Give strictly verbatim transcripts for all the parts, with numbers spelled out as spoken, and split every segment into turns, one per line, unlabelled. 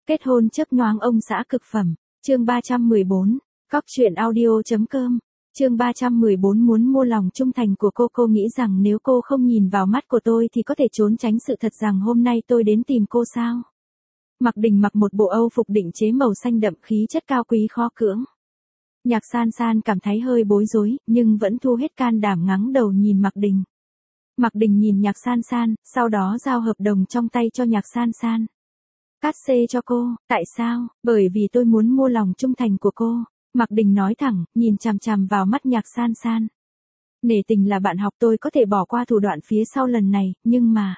Kết hôn chớp nhoáng ông xã cực phẩm. Chương ba trăm mười bốn. Cóc truyện audio.com. Chương ba trăm mười bốn muốn mua lòng trung thành của cô. Cô nghĩ rằng nếu cô không nhìn vào mắt của tôi thì có thể trốn tránh sự thật rằng hôm nay tôi đến tìm cô sao? Mạc Đình mặc một bộ Âu phục định chế màu xanh đậm, khí chất cao quý khó cưỡng. Nhạc San San cảm thấy hơi bối rối, nhưng vẫn thu hết can đảm ngẩng đầu nhìn Mạc Đình. Mạc Đình nhìn Nhạc San San, sau đó giao hợp đồng trong tay cho Nhạc San San. Cát xê cho cô, tại sao? Bởi vì tôi muốn mua lòng trung thành của cô. Mạc Đình nói thẳng, nhìn chằm chằm vào mắt Nhạc San San. Nể tình là bạn học, tôi có thể bỏ qua thủ đoạn phía sau lần này, nhưng mà...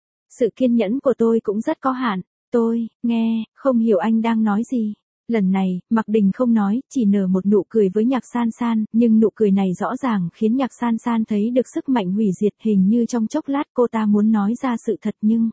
sự kiên nhẫn của tôi cũng rất có hạn. Tôi, nghe, không hiểu anh đang nói gì. Lần này, Mạc Đình không nói, chỉ nở một nụ cười với Nhạc San San, nhưng nụ cười này rõ ràng khiến Nhạc San San thấy được sức mạnh hủy diệt. Hình như trong chốc lát cô ta muốn nói ra sự thật nhưng...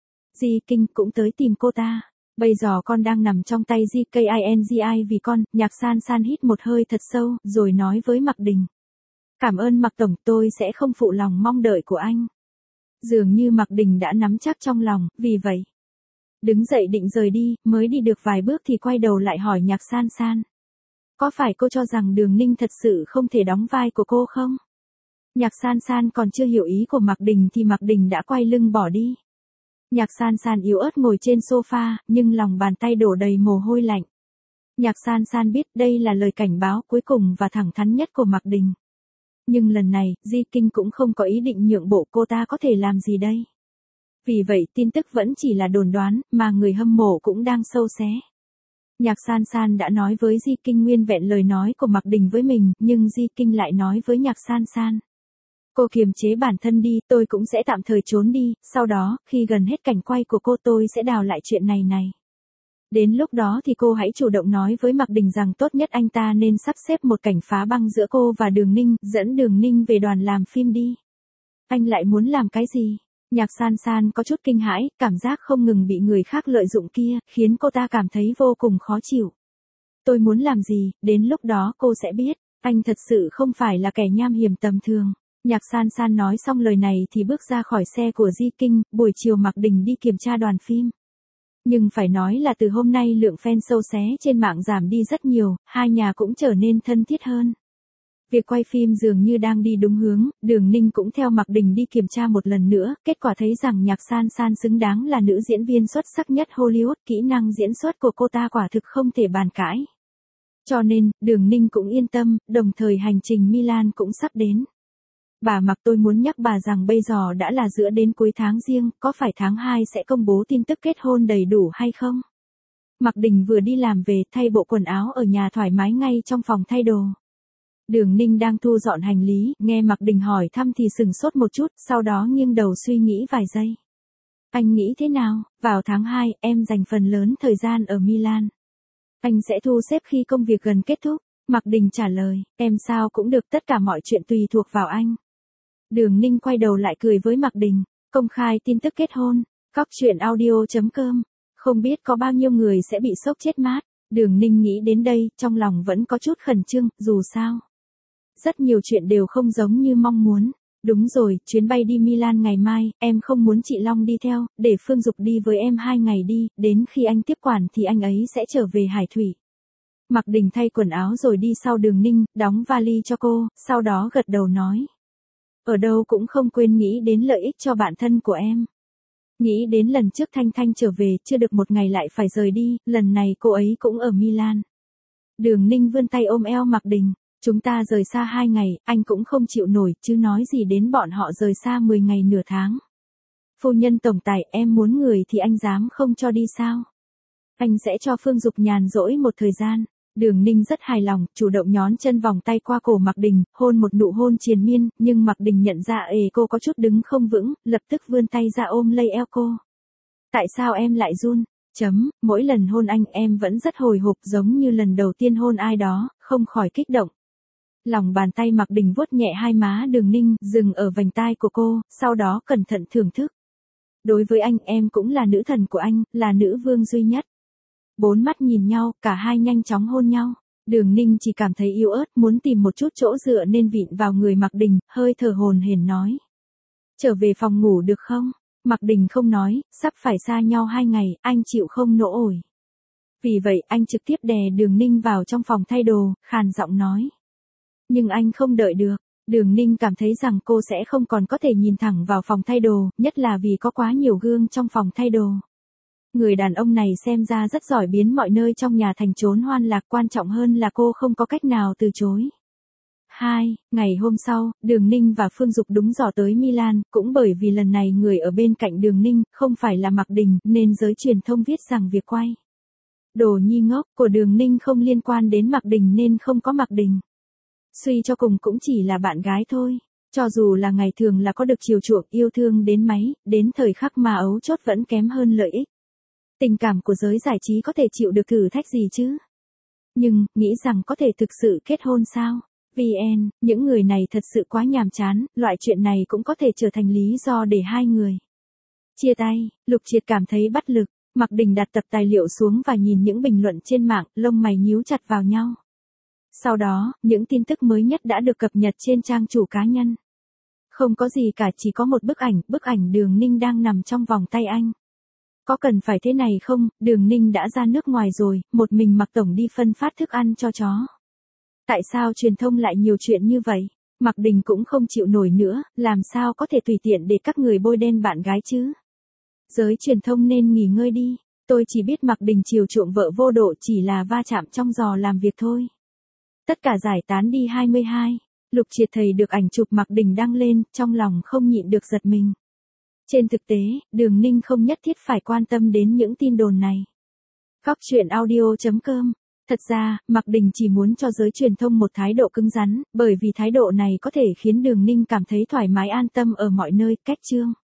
Di Kinh cũng tới tìm cô ta. Bây giờ con đang nằm trong tay gi ca i en gi i vì con. Nhạc San San hít một hơi thật sâu, rồi nói với Mạc Đình. Cảm ơn Mạc Tổng, tôi sẽ không phụ lòng mong đợi của anh. Dường như Mạc Đình đã nắm chắc trong lòng, vì vậy. Đứng dậy định rời đi, mới đi được vài bước thì quay đầu lại hỏi Nhạc San San. Có phải cô cho rằng Đường Ninh thật sự không thể đóng vai của cô không? Nhạc San San còn chưa hiểu ý của Mạc Đình thì Mạc Đình đã quay lưng bỏ đi. Nhạc San San yếu ớt ngồi trên sofa, nhưng lòng bàn tay đổ đầy mồ hôi lạnh. Nhạc San San biết đây là lời cảnh báo cuối cùng và thẳng thắn nhất của Mạc Đình. Nhưng lần này, Di Kinh cũng không có ý định nhượng bộ, cô ta có thể làm gì đây? Vì vậy tin tức vẫn chỉ là đồn đoán, mà người hâm mộ cũng đang sâu xé. Nhạc San San đã nói với Di Kinh nguyên vẹn lời nói của Mạc Đình với mình, nhưng Di Kinh lại nói với Nhạc San San. Cô kiềm chế bản thân đi, tôi cũng sẽ tạm thời trốn đi, sau đó, khi gần hết cảnh quay của cô tôi sẽ đào lại chuyện này này. Đến lúc đó thì cô hãy chủ động nói với Mạc Đình rằng tốt nhất anh ta nên sắp xếp một cảnh phá băng giữa cô và Đường Ninh, dẫn Đường Ninh về đoàn làm phim đi. Anh lại muốn làm cái gì? Nhạc San San có chút kinh hãi, cảm giác không ngừng bị người khác lợi dụng kia, khiến cô ta cảm thấy vô cùng khó chịu. Tôi muốn làm gì, đến lúc đó cô sẽ biết, anh thật sự không phải là kẻ nham hiểm tầm thường. Nhạc San San nói xong lời này thì bước ra khỏi xe của Di Kinh, buổi chiều Mạc Đình đi kiểm tra đoàn phim. Nhưng phải nói là từ hôm nay lượng fan sâu xé trên mạng giảm đi rất nhiều, hai nhà cũng trở nên thân thiết hơn. Việc quay phim dường như đang đi đúng hướng, Đường Ninh cũng theo Mạc Đình đi kiểm tra một lần nữa, kết quả thấy rằng Nhạc San San xứng đáng là nữ diễn viên xuất sắc nhất Hollywood, kỹ năng diễn xuất của cô ta quả thực không thể bàn cãi. Cho nên, Đường Ninh cũng yên tâm, đồng thời hành trình Milan cũng sắp đến. Bà Mạc, tôi muốn nhắc bà rằng bây giờ đã là giữa đến cuối tháng Giêng, có phải tháng hai sẽ công bố tin tức kết hôn đầy đủ hay không? Mạc Đình vừa đi làm về, thay bộ quần áo ở nhà thoải mái ngay trong phòng thay đồ. Đường Ninh đang thu dọn hành lý, nghe Mạc Đình hỏi thăm thì sừng sốt một chút, sau đó nghiêng đầu suy nghĩ vài giây. Anh nghĩ thế nào? Vào tháng hai, em dành phần lớn thời gian ở Milan. Anh sẽ thu xếp khi công việc gần kết thúc. Mạc Đình trả lời, em sao cũng được, tất cả mọi chuyện tùy thuộc vào anh. Đường Ninh quay đầu lại cười với Mạc Đình, công khai tin tức kết hôn, cóc truyện audio.com. Không biết có bao nhiêu người sẽ bị sốc chết mát. Đường Ninh nghĩ đến đây, trong lòng vẫn có chút khẩn trương, dù sao. Rất nhiều chuyện đều không giống như mong muốn. Đúng rồi, chuyến bay đi Milan ngày mai, em không muốn chị Long đi theo, để Phương Dục đi với em hai ngày đi, đến khi anh tiếp quản thì anh ấy sẽ trở về Hải Thủy. Mạc Đình thay quần áo rồi đi sau Đường Ninh, đóng vali cho cô, sau đó gật đầu nói. Ở đâu cũng không quên nghĩ đến lợi ích cho bản thân của em. Nghĩ đến lần trước Thanh Thanh trở về, chưa được một ngày lại phải rời đi, lần này cô ấy cũng ở Milan. Đường Ninh vươn tay ôm eo Mạc Đình, chúng ta rời xa hai ngày, anh cũng không chịu nổi, chứ nói gì đến bọn họ rời xa mười ngày nửa tháng. Phu nhân tổng tài, em muốn người thì anh dám không cho đi sao? Anh sẽ cho Phương Dục nhàn rỗi một thời gian. Đường Ninh rất hài lòng, chủ động nhón chân vòng tay qua cổ Mạc Đình, hôn một nụ hôn triền miên, nhưng Mạc Đình nhận ra ề cô có chút đứng không vững, lập tức vươn tay ra ôm lấy eo cô. Tại sao em lại run? Chấm, mỗi lần hôn anh em vẫn rất hồi hộp giống như lần đầu tiên hôn ai đó, không khỏi kích động. Lòng bàn tay Mạc Đình vuốt nhẹ hai má Đường Ninh, dừng ở vành tai của cô, sau đó cẩn thận thưởng thức. Đối với anh, em cũng là nữ thần của anh, là nữ vương duy nhất. Bốn mắt nhìn nhau, cả hai nhanh chóng hôn nhau. Đường Ninh chỉ cảm thấy yếu ớt, muốn tìm một chút chỗ dựa nên vịn vào người Mạc Đình, hơi thở hổn hển nói. Trở về phòng ngủ được không? Mạc Đình không nói, sắp phải xa nhau hai ngày, anh chịu không nổi. Vì vậy anh trực tiếp đè Đường Ninh vào trong phòng thay đồ, khàn giọng nói. Nhưng anh không đợi được. Đường Ninh cảm thấy rằng cô sẽ không còn có thể nhìn thẳng vào phòng thay đồ, nhất là vì có quá nhiều gương trong phòng thay đồ. Người đàn ông này xem ra rất giỏi biến mọi nơi trong nhà thành chốn hoan lạc, quan trọng hơn là cô không có cách nào từ chối. hai. Ngày hôm sau, Đường Ninh và Phương Dục đúng giờ tới Milan, cũng bởi vì lần này người ở bên cạnh Đường Ninh không phải là Mạc Đình, nên giới truyền thông viết rằng việc quay Đồ Nhi Ngốc của Đường Ninh không liên quan đến Mạc Đình nên không có Mạc Đình. Suy cho cùng cũng chỉ là bạn gái thôi. Cho dù là ngày thường là có được chiều chuộng yêu thương đến mấy, đến thời khắc mà ấu chốt vẫn kém hơn lợi ích. Tình cảm của giới giải trí có thể chịu được thử thách gì chứ? Nhưng, nghĩ rằng có thể thực sự kết hôn sao? vê en, những người này thật sự quá nhàm chán, loại chuyện này cũng có thể trở thành lý do để hai người chia tay. Lục Triệt cảm thấy bất lực. Mạc Đình đặt tập tài liệu xuống và nhìn những bình luận trên mạng, lông mày nhíu chặt vào nhau. Sau đó, những tin tức mới nhất đã được cập nhật trên trang chủ cá nhân. Không có gì cả, chỉ có một bức ảnh, bức ảnh Đường Ninh đang nằm trong vòng tay anh. Có cần phải thế này không? Đường Ninh đã ra nước ngoài rồi, một mình Mạc Tổng đi phân phát thức ăn cho chó. Tại sao truyền thông lại nhiều chuyện như vậy? Mạc Đình cũng không chịu nổi nữa, làm sao có thể tùy tiện để các người bôi đen bạn gái chứ? Giới truyền thông nên nghỉ ngơi đi. Tôi chỉ biết Mạc Đình chiều chuộng vợ vô độ chỉ là va chạm trong giò làm việc thôi. Tất cả giải tán đi. hai mươi hai. Lục Triệt thấy được ảnh chụp Mạc Đình đăng lên, trong lòng không nhịn được giật mình. Trên thực tế, Đường Ninh không nhất thiết phải quan tâm đến những tin đồn này. Góc truyện audio chấm com. Thật ra, Mạc Đình chỉ muốn cho giới truyền thông một thái độ cứng rắn, bởi vì thái độ này có thể khiến Đường Ninh cảm thấy thoải mái an tâm ở mọi nơi. Cách chương